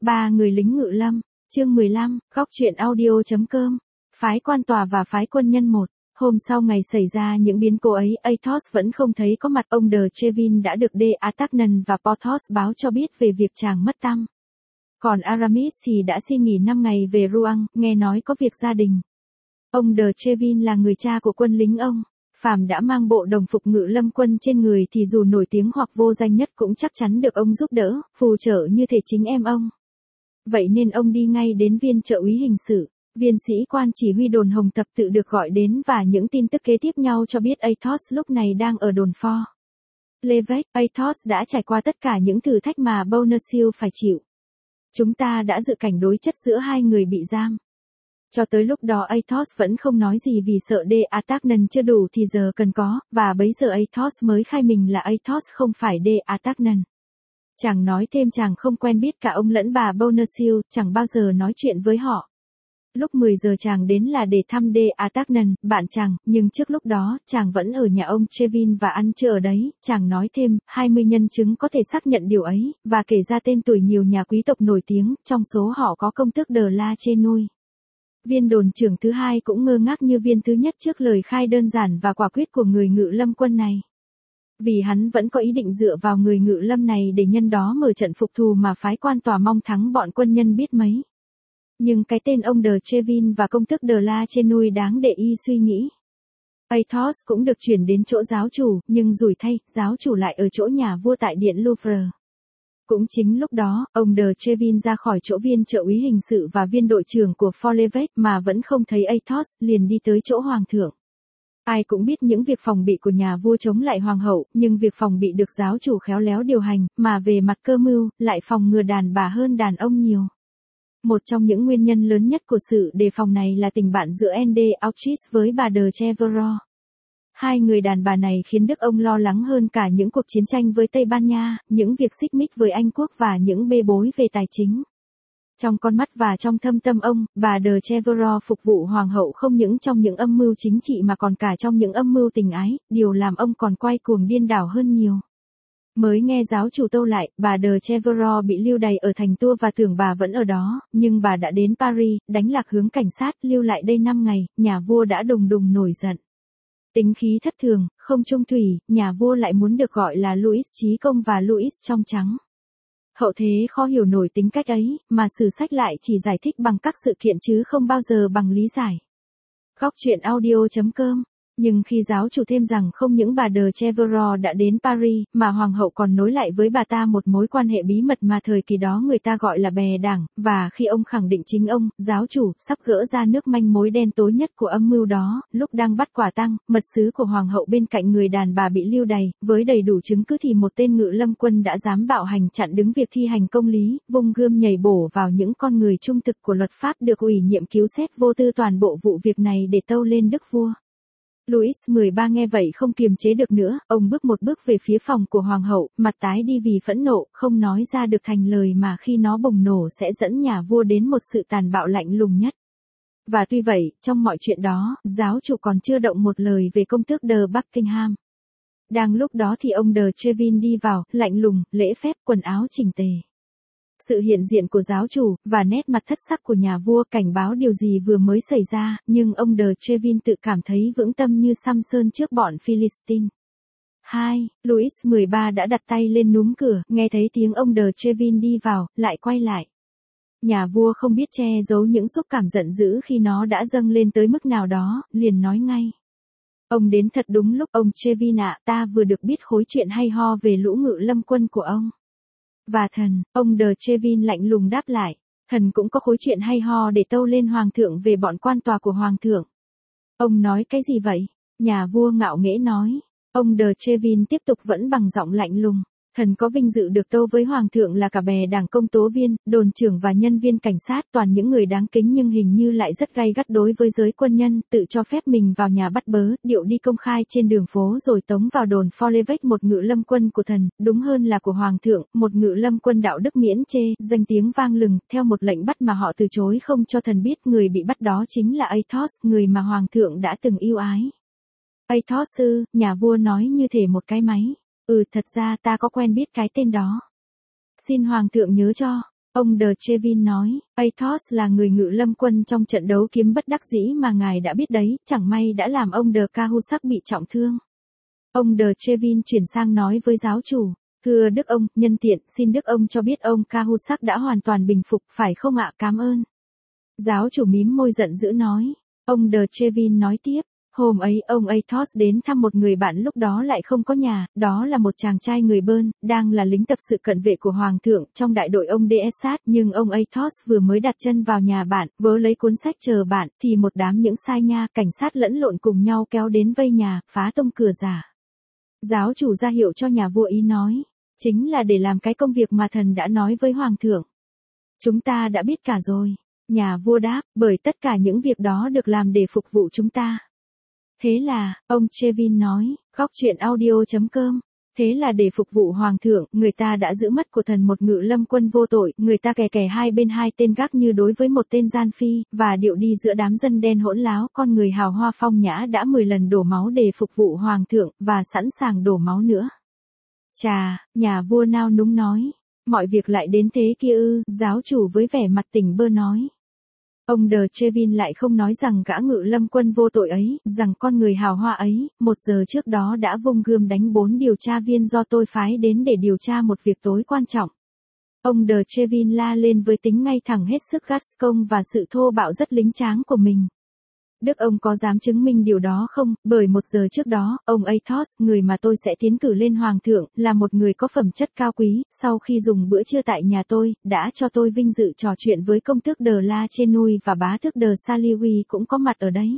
Ba người lính ngự lâm, chương 15, góc truyện audio.com, phái quan tòa và phái quân nhân 1. Hôm sau ngày xảy ra những biến cố ấy, Athos vẫn không thấy có mặt. Ông de Trevin đã được de Artagnan và Porthos báo cho biết về việc chàng mất tăm. Còn Aramis thì đã xin nghỉ 5 ngày về Rouen, nghe nói có việc gia đình. Ông de Trevin là người cha của quân lính ông. Phàm đã mang bộ đồng phục ngự lâm quân trên người thì dù nổi tiếng hoặc vô danh nhất cũng chắc chắn được ông giúp đỡ, phù trợ như thể chính em ông. Vậy nên ông đi ngay đến viên trợ úy hình sự. Viên sĩ quan chỉ huy đồn Hồng Tập tự được gọi đến và những tin tức kế tiếp nhau cho biết Athos lúc này đang ở đồn Fort Levêque. Athos đã trải qua tất cả những thử thách mà Bonacieux phải chịu. Chúng ta đã dự cảnh đối chất giữa hai người bị giam. Cho tới lúc đó Athos vẫn không nói gì vì sợ de Artagnan chưa đủ thì giờ cần có, và bấy giờ Athos mới khai mình là Athos không phải de Artagnan. Chàng nói thêm chàng không quen biết cả ông lẫn bà Bonacieux, chẳng bao giờ nói chuyện với họ. Lúc 10 giờ chàng đến là để thăm de Artagnan, bạn chàng, nhưng trước lúc đó, chàng vẫn ở nhà ông Trevin và ăn trưa ở đấy. Chàng nói thêm, 20 nhân chứng có thể xác nhận điều ấy, và kể ra tên tuổi nhiều nhà quý tộc nổi tiếng, trong số họ có công tước de la Chesnouille. Viên đồn trưởng thứ hai cũng ngơ ngác như viên thứ nhất trước lời khai đơn giản và quả quyết của người ngự lâm quân này. Vì hắn vẫn có ý định dựa vào người ngự lâm này để nhân đó mở trận phục thù mà phái quan tòa mong thắng bọn quân nhân biết mấy. Nhưng cái tên ông de Trevin và công tước de la Chesnouille đáng để y suy nghĩ. Athos cũng được chuyển đến chỗ giáo chủ, nhưng rủi thay, giáo chủ lại ở chỗ nhà vua tại điện Louvre. Cũng chính lúc đó, ông de Trevin ra khỏi chỗ viên trợ úy hình sự và viên đội trưởng của Fort Levêque mà vẫn không thấy Athos, liền đi tới chỗ hoàng thượng. Ai cũng biết những việc phòng bị của nhà vua chống lại hoàng hậu, nhưng việc phòng bị được giáo chủ khéo léo điều hành, mà về mặt cơ mưu, lại phòng ngừa đàn bà hơn đàn ông nhiều. Một trong những nguyên nhân lớn nhất của sự đề phòng này là tình bạn giữa Anne d'Autriche với bà de Chevreuse. Hai người đàn bà này khiến Đức ông lo lắng hơn cả những cuộc chiến tranh với Tây Ban Nha, những việc xích mích với Anh quốc và những bê bối về tài chính. Trong con mắt và trong thâm tâm ông, bà de Chevreuse phục vụ hoàng hậu không những trong những âm mưu chính trị mà còn cả trong những âm mưu tình ái, điều làm ông còn quay cuồng điên đảo hơn nhiều. Mới nghe giáo chủ tâu lại, bà de Chevreuse bị lưu đày ở thành Tours và tưởng bà vẫn ở đó, nhưng bà đã đến Paris, đánh lạc hướng cảnh sát, lưu lại đây 5 ngày, nhà vua đã đùng đùng nổi giận. Tính khí thất thường, không trung thủy, nhà vua lại muốn được gọi là Louis Chí Công và Louis trong trắng. Hậu thế khó hiểu nổi tính cách ấy, mà sử sách lại chỉ giải thích bằng các sự kiện chứ không bao giờ bằng lý giải. Góc truyện audio.com. Nhưng khi giáo chủ thêm rằng không những bà de Chevreuse đã đến Paris, mà hoàng hậu còn nối lại với bà ta một mối quan hệ bí mật mà thời kỳ đó người ta gọi là bè đảng, và khi ông khẳng định chính ông, giáo chủ, sắp gỡ ra nước manh mối đen tối nhất của âm mưu đó, lúc đang bắt quả tang, mật sứ của hoàng hậu bên cạnh người đàn bà bị lưu đày, với đầy đủ chứng cứ thì một tên ngự lâm quân đã dám bạo hành chặn đứng việc thi hành công lý, vung gươm nhảy bổ vào những con người trung thực của luật pháp được ủy nhiệm cứu xét vô tư toàn bộ vụ việc này để tâu lên đức vua. Louis XIII nghe vậy không kiềm chế được nữa, ông bước một bước về phía phòng của hoàng hậu, mặt tái đi vì phẫn nộ, không nói ra được thành lời mà khi nó bùng nổ sẽ dẫn nhà vua đến một sự tàn bạo lạnh lùng nhất. Và tuy vậy, trong mọi chuyện đó, giáo chủ còn chưa động một lời về công tước de Buckingham. Đang lúc đó thì ông de Trevin đi vào, lạnh lùng, lễ phép, quần áo chỉnh tề. Sự hiện diện của giáo chủ, và nét mặt thất sắc của nhà vua cảnh báo điều gì vừa mới xảy ra, nhưng ông de Trevin tự cảm thấy vững tâm như Samson trước bọn Philistine. 2. Louis XIII đã đặt tay lên núm cửa, nghe thấy tiếng ông de Trevin đi vào, lại quay lại. Nhà vua không biết che giấu những xúc cảm giận dữ khi nó đã dâng lên tới mức nào đó, liền nói ngay. Ông đến thật đúng lúc, ông Trevin ạ, ta vừa được biết khối chuyện hay ho về lũ ngự lâm quân của ông. Và thần, ông de Trevin lạnh lùng đáp lại, thần cũng có khối chuyện hay ho để tâu lên hoàng thượng về bọn quan tòa của hoàng thượng. Ông nói cái gì vậy? Nhà vua ngạo nghễ nói. Ông de Trevin tiếp tục vẫn bằng giọng lạnh lùng. Thần có vinh dự được tâu với hoàng thượng là cả bè đảng công tố viên, đồn trưởng và nhân viên cảnh sát, toàn những người đáng kính nhưng hình như lại rất gay gắt đối với giới quân nhân, tự cho phép mình vào nhà bắt bớ, điệu đi công khai trên đường phố rồi tống vào đồn Fort Levêque một ngự lâm quân của thần, đúng hơn là của hoàng thượng, một ngự lâm quân đạo đức miễn chê, danh tiếng vang lừng, theo một lệnh bắt mà họ từ chối không cho thần biết. Người bị bắt đó chính là Athos, người mà hoàng thượng đã từng yêu ái. Athos ư? Nhà vua nói như thể một cái máy. Thật ra ta có quen biết cái tên đó. Xin hoàng thượng nhớ cho. Ông De Trevin nói, Athos là người ngự lâm quân trong trận đấu kiếm bất đắc dĩ mà ngài đã biết đấy, chẳng may đã làm ông De Cahusac bị trọng thương. Ông De Trevin chuyển sang nói với giáo chủ, thưa Đức ông, nhân tiện, xin Đức ông cho biết ông Cahusac đã hoàn toàn bình phục, phải không ạ? Cảm ơn. Giáo chủ mím môi giận dữ nói. Ông De Trevin nói tiếp, hôm ấy ông Athos đến thăm một người bạn lúc đó lại không có nhà, đó là một chàng trai người Bơn, đang là lính tập sự cận vệ của Hoàng thượng trong đại đội ông D'Essat, nhưng ông Athos vừa mới đặt chân vào nhà bạn, vớ lấy cuốn sách chờ bạn, thì một đám những sai nha, cảnh sát lẫn lộn cùng nhau kéo đến vây nhà, phá tông cửa giả. Giáo chủ ra hiệu cho nhà vua ý nói, chính là để làm cái công việc mà thần đã nói với Hoàng thượng. Chúng ta đã biết cả rồi. Nhà vua đáp, bởi tất cả những việc đó được làm để phục vụ chúng ta. Thế là, ông Trevin nói, góc chuyện audio.com. Thế là để phục vụ Hoàng thượng, người ta đã giữ mất của thần một ngự lâm quân vô tội, người ta kè kè hai bên hai tên gác như đối với một tên gian phi, và điệu đi giữa đám dân đen hỗn láo, con người hào hoa phong nhã đã 10 lần đổ máu để phục vụ Hoàng thượng, và sẵn sàng đổ máu nữa. Chà, nhà vua nao núng nói, mọi việc lại đến thế kia ư? Giáo chủ với vẻ mặt tỉnh bơ nói. Ông De Trevin lại không nói rằng gã ngự lâm quân vô tội ấy, rằng con người hào hoa ấy, 1 giờ trước đó đã vung gươm đánh 4 điều tra viên do tôi phái đến để điều tra một việc tối quan trọng. Ông De Trevin la lên với tính ngay thẳng hết sức Gascon và sự thô bạo rất lính tráng của mình. Đức ông có dám chứng minh điều đó không? Bởi 1 giờ trước đó, ông Athos, người mà tôi sẽ tiến cử lên Hoàng thượng, là một người có phẩm chất cao quý, sau khi dùng bữa trưa tại nhà tôi, đã cho tôi vinh dự trò chuyện với công tước De La Chenouille và bá tước De Saliwi cũng có mặt ở đấy.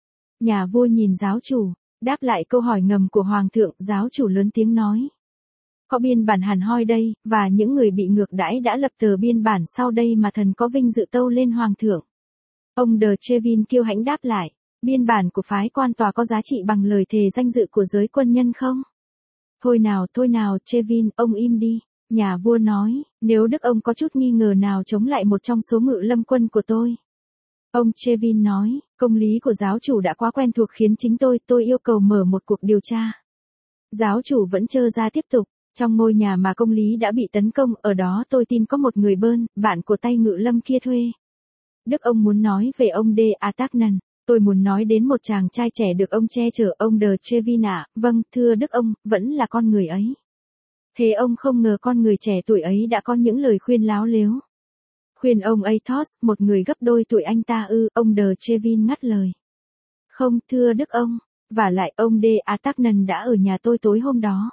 Nhà vua nhìn giáo chủ, đáp lại câu hỏi ngầm của Hoàng thượng, giáo chủ lớn tiếng nói. Có biên bản hẳn hoi đây, và những người bị ngược đãi đã lập tờ biên bản sau đây mà thần có vinh dự tâu lên Hoàng thượng. Ông De Trevin kiêu hãnh đáp lại, biên bản của phái quan tòa có giá trị bằng lời thề danh dự của giới quân nhân không? Thôi nào, Trevin, ông im đi. Nhà vua nói, nếu Đức ông có chút nghi ngờ nào chống lại một trong số ngự lâm quân của tôi. Ông Trevin nói, công lý của giáo chủ đã quá quen thuộc khiến chính tôi yêu cầu mở một cuộc điều tra. Giáo chủ vẫn trơ ra tiếp tục, trong ngôi nhà mà công lý đã bị tấn công, ở đó tôi tin có một người Bơn, bạn của tay ngự lâm kia thuê. Đức ông muốn nói về ông De Atagnan, tôi muốn nói đến một chàng trai trẻ được ông che chở, ông De Trevin ạ. Vâng, thưa Đức ông, vẫn là con người ấy. Thế ông không ngờ con người trẻ tuổi ấy đã có những lời khuyên láo lếu. Khuyên ông Athos, một người gấp đôi tuổi anh ta ư? Ông De Trevin ngắt lời. Không, thưa Đức ông, và lại ông De Atagnan đã ở nhà tôi tối hôm đó.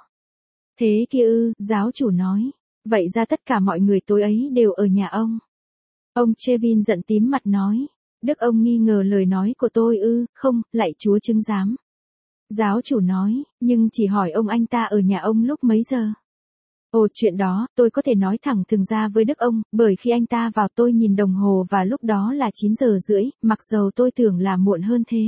Thế kia ư? Giáo chủ nói. Vậy ra tất cả mọi người tối ấy đều ở nhà ông. Ông Trevin giận tím mặt nói, Đức ông nghi ngờ lời nói của tôi ư? Không, lạy Chúa chứng giám. Giáo chủ nói, nhưng chỉ hỏi ông anh ta ở nhà ông lúc mấy giờ? Ồ, chuyện đó, tôi có thể nói thẳng thừng ra với Đức ông, bởi khi anh ta vào tôi nhìn đồng hồ và lúc đó là 9 giờ rưỡi, mặc dầu tôi tưởng là muộn hơn thế.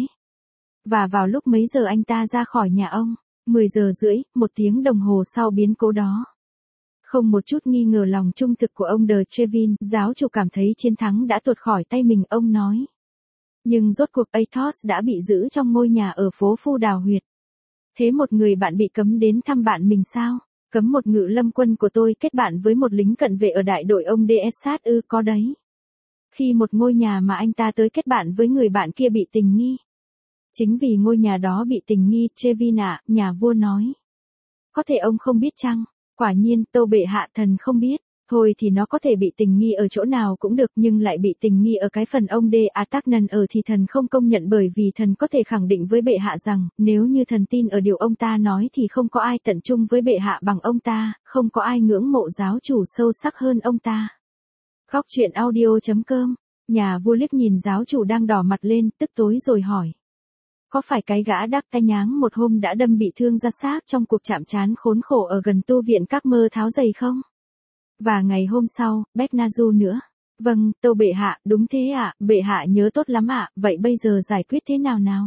Và vào lúc mấy giờ anh ta ra khỏi nhà ông? 10 giờ rưỡi, 1 tiếng đồng hồ sau biến cố đó. Không một chút nghi ngờ lòng trung thực của ông De Trevin, giáo chủ cảm thấy chiến thắng đã tuột khỏi tay mình, ông nói. Nhưng rốt cuộc Athos đã bị giữ trong ngôi nhà ở phố Phu Đào Huyệt. Thế một người bạn bị cấm đến thăm bạn mình sao? Cấm một ngự lâm quân của tôi kết bạn với một lính cận vệ ở đại đội ông D'Essat ư? Có đấy. Khi một ngôi nhà mà anh ta tới kết bạn với người bạn kia bị tình nghi. Chính vì ngôi nhà đó bị tình nghi, Trevin ạ, nhà vua nói. Có thể ông không biết chăng? Quả nhiên, tâu bệ hạ, thần không biết. Thôi thì nó có thể bị tình nghi ở chỗ nào cũng được, nhưng lại bị tình nghi ở cái phần ông De Atagnan ở thì thần không công nhận, bởi vì thần có thể khẳng định với bệ hạ rằng, nếu như thần tin ở điều ông ta nói thì không có ai tận trung với bệ hạ bằng ông ta, không có ai ngưỡng mộ giáo chủ sâu sắc hơn ông ta. Góc chuyện audio.com. Nhà vua liếc nhìn giáo chủ đang đỏ mặt lên, tức tối rồi hỏi. Có phải cái gã đắc tay nháng một hôm đã đâm bị thương ra xác trong cuộc chạm trán khốn khổ ở gần tu viện các mơ tháo giày không? Và ngày hôm sau, Bernardo nữa. Vâng, tâu bệ hạ, đúng thế ạ, bệ hạ nhớ tốt lắm ạ, vậy bây giờ giải quyết thế nào nào?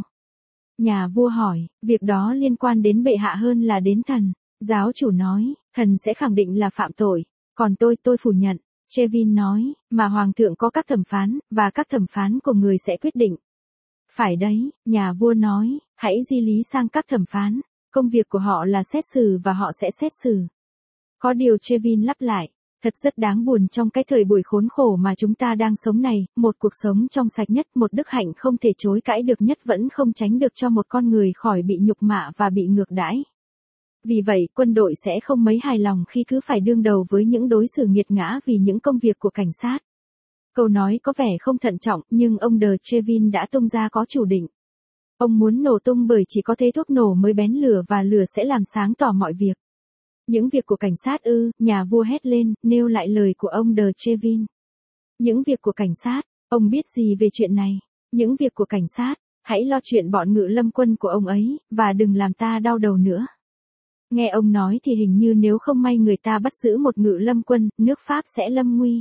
Nhà vua hỏi, việc đó liên quan đến bệ hạ hơn là đến thần. Giáo chủ nói, thần sẽ khẳng định là phạm tội, còn tôi phủ nhận. Trevin nói, mà hoàng thượng có các thẩm phán, và các thẩm phán của người sẽ quyết định. Phải đấy, nhà vua nói, hãy di lý sang các thẩm phán, công việc của họ là xét xử và họ sẽ xét xử. Có điều Trevin lặp lại, Thật rất đáng buồn trong cái thời buổi khốn khổ mà chúng ta đang sống này, một cuộc sống trong sạch nhất, một đức hạnh không thể chối cãi được nhất vẫn không tránh được cho một con người khỏi bị nhục mạ và bị ngược đãi. Vì vậy, quân đội sẽ không mấy hài lòng khi cứ phải đương đầu với những đối xử nghiệt ngã vì những công việc của cảnh sát. Câu nói có vẻ không thận trọng, nhưng ông De Trevin đã tung ra có chủ định. Ông muốn nổ tung bởi chỉ có thế thuốc nổ mới bén lửa và lửa sẽ làm sáng tỏ mọi việc. Những việc của cảnh sát ư, nhà vua hét lên, nêu lại lời của ông De Trevin. Những việc của cảnh sát, ông biết gì về chuyện này? Những việc của cảnh sát, hãy lo chuyện bọn ngự lâm quân của ông ấy, và đừng làm ta đau đầu nữa. Nghe ông nói thì hình như nếu không may người ta bắt giữ một ngự lâm quân, nước Pháp sẽ lâm nguy.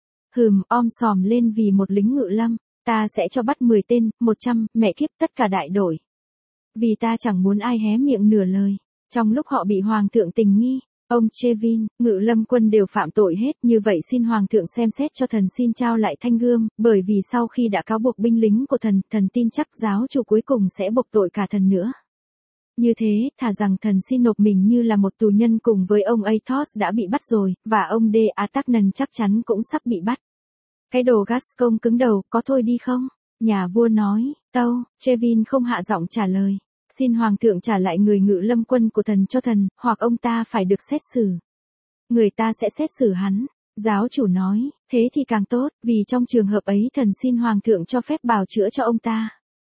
Om sòm lên vì một lính ngự lâm, ta sẽ cho bắt 10 tên, 100, mẹ kiếp tất cả đại đội. Vì ta chẳng muốn ai hé miệng nửa lời. Trong lúc họ bị hoàng thượng tình nghi, ông Trevin, ngự lâm quân đều phạm tội hết, như vậy xin hoàng thượng xem xét cho thần xin trao lại thanh gươm, bởi vì sau khi đã cáo buộc binh lính của thần, thần tin chắc giáo chủ cuối cùng sẽ buộc tội cả thần nữa. Như thế, thà rằng thần xin nộp mình như là một tù nhân cùng với ông Athos đã bị bắt rồi, và ông De Artagnan chắc chắn cũng sắp bị bắt. Cái đồ Gascon cứng đầu, có thôi đi không? Nhà vua nói, tâu, Trevin không hạ giọng trả lời. Xin hoàng thượng trả lại người ngự lâm quân của thần cho thần, hoặc ông ta phải được xét xử. Người ta sẽ xét xử hắn. Giáo chủ nói, thế thì càng tốt, vì trong trường hợp ấy thần xin hoàng thượng cho phép bào chữa cho ông ta.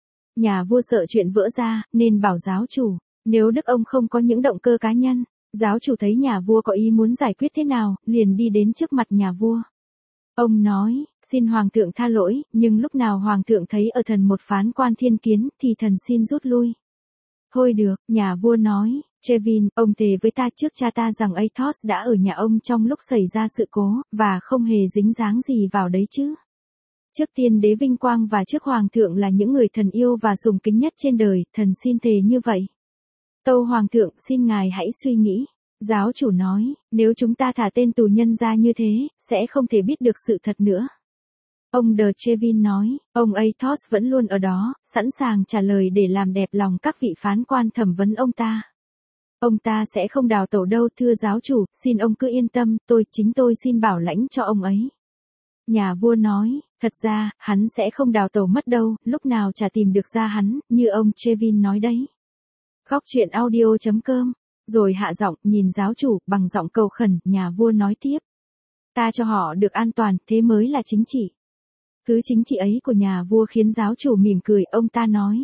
Nhà vua sợ chuyện vỡ ra, nên bảo giáo chủ, nếu đức ông không có những động cơ cá nhân. Giáo chủ thấy nhà vua có ý muốn giải quyết thế nào, liền đi đến trước mặt nhà vua. Ông nói, xin hoàng thượng tha lỗi, nhưng lúc nào hoàng thượng thấy ở thần một phán quan thiên kiến, thì thần xin rút lui. Thôi được, nhà vua nói, Trevin, ông thề với ta trước cha ta rằng Athos đã ở nhà ông trong lúc xảy ra sự cố, và không hề dính dáng gì vào đấy chứ. Trước tiên đế vinh quang và trước hoàng thượng là những người thần yêu và sùng kính nhất trên đời, thần xin thề như vậy. Tâu hoàng thượng, xin ngài hãy suy nghĩ. Giáo chủ nói, nếu chúng ta thả tên tù nhân ra như thế, sẽ không thể biết được sự thật nữa. Ông De Trevin nói, ông Athos vẫn luôn ở đó, sẵn sàng trả lời để làm đẹp lòng các vị phán quan thẩm vấn ông ta. Ông ta sẽ không đào tẩu đâu thưa giáo chủ, xin ông cứ yên tâm, chính tôi xin bảo lãnh cho ông ấy. Nhà vua nói, thật ra, hắn sẽ không đào tẩu mất đâu, lúc nào chả tìm được ra hắn, như ông Trevin nói đấy. Khóc chuyện audio.com, rồi hạ giọng, nhìn giáo chủ, bằng giọng cầu khẩn, nhà vua nói tiếp. Ta cho họ được an toàn, thế mới là chính trị. Cứ chính trị ấy của nhà vua khiến giáo chủ mỉm cười, ông ta nói.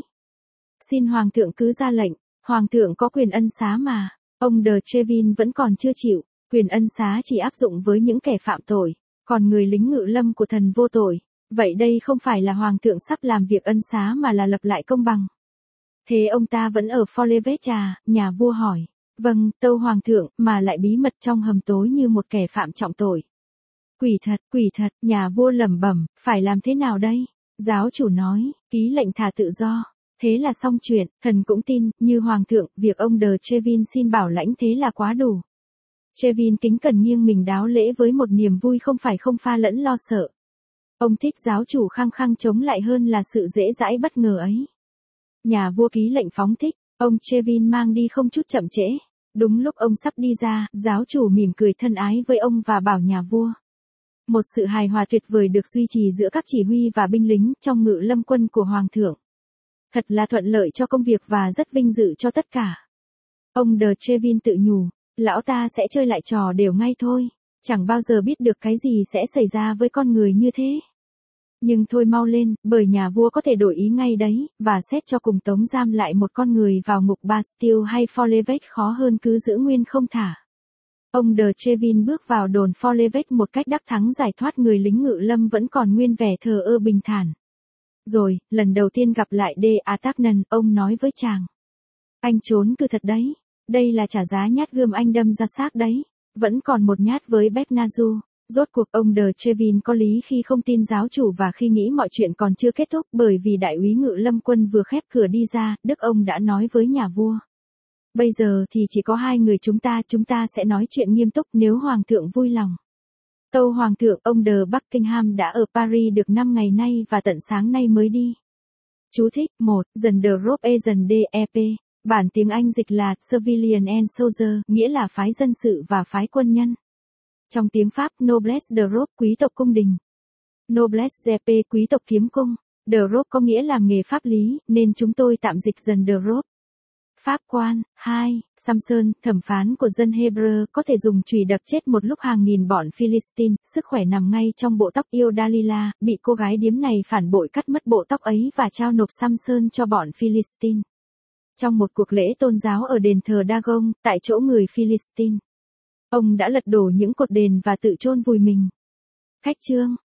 Xin hoàng thượng cứ ra lệnh, hoàng thượng có quyền ân xá mà. Ông De Trevin vẫn còn chưa chịu, quyền ân xá chỉ áp dụng với những kẻ phạm tội, còn người lính ngự lâm của thần vô tội. Vậy đây không phải là hoàng thượng sắp làm việc ân xá mà là lập lại công bằng. Thế ông ta vẫn ở Forlevet à? Nhà vua hỏi. Vâng, tâu hoàng thượng, mà lại bí mật trong hầm tối như một kẻ phạm trọng tội. Quỷ thật, nhà vua lẩm bẩm, phải làm thế nào đây? Giáo chủ nói, ký lệnh thả tự do. Thế là xong chuyện, thần cũng tin, như hoàng thượng, việc ông De Trevin xin bảo lãnh thế là quá đủ. Trevin kính cẩn nghiêng mình đáo lễ với một niềm vui không pha lẫn lo sợ. Ông thích giáo chủ khăng khăng chống lại hơn là sự dễ dãi bất ngờ ấy. Nhà vua ký lệnh phóng thích, ông Trevin mang đi không chút chậm trễ. Đúng lúc ông sắp đi ra, giáo chủ mỉm cười thân ái với ông và bảo nhà vua. Một sự hài hòa tuyệt vời được duy trì giữa các chỉ huy và binh lính trong ngự lâm quân của hoàng thượng. Thật là thuận lợi cho công việc và rất vinh dự cho tất cả. Ông De Trevin tự nhủ, lão ta sẽ chơi lại trò đều ngay thôi, chẳng bao giờ biết được cái gì sẽ xảy ra với con người như thế. Nhưng thôi mau lên, bởi nhà vua có thể đổi ý ngay đấy, và xét cho cùng tống giam lại một con người vào ngục Bastille hay Forlevet khó hơn cứ giữ nguyên không thả. Ông De Trevin bước vào đồn Forlevet một cách đắc thắng giải thoát người lính ngự lâm vẫn còn nguyên vẻ thờ ơ bình thản. Rồi, lần đầu tiên gặp lại De Artagnan, ông nói với chàng. Anh trốn cư thật đấy. Đây là trả giá nhát gươm anh đâm ra xác đấy. Vẫn còn một nhát với Bernardo. Rốt cuộc ông De Trevin có lý khi không tin giáo chủ và khi nghĩ mọi chuyện còn chưa kết thúc bởi vì đại úy ngự lâm quân vừa khép cửa đi ra, đức ông đã nói với nhà vua. Bây giờ thì chỉ có hai người chúng ta sẽ nói chuyện nghiêm túc nếu hoàng thượng vui lòng. Tâu hoàng thượng, ông de Buckingham đã ở Paris được 5 ngày nay và tận sáng nay mới đi. Chú thích, 1, dần de Robe dần DEP. Bản tiếng Anh dịch là Civilian and Soldier, nghĩa là phái dân sự và phái quân nhân. Trong tiếng Pháp, noblesse de robe, quý tộc cung đình. Noblesse GP, quý tộc kiếm cung. De robe có nghĩa làm nghề pháp lý, nên chúng tôi tạm dịch dần de robe. Pháp quan. 2. Samson, thẩm phán của dân Hebrew, có thể dùng chùy đập chết một lúc hàng nghìn bọn Philistine, sức khỏe nằm ngay trong bộ tóc yêu Dalila, bị cô gái điếm này phản bội cắt mất bộ tóc ấy và trao nộp Samson cho bọn Philistine. Trong một cuộc lễ tôn giáo ở đền thờ Dagon, tại chỗ người Philistine, ông đã lật đổ những cột đền và tự chôn vùi mình. Khách chương.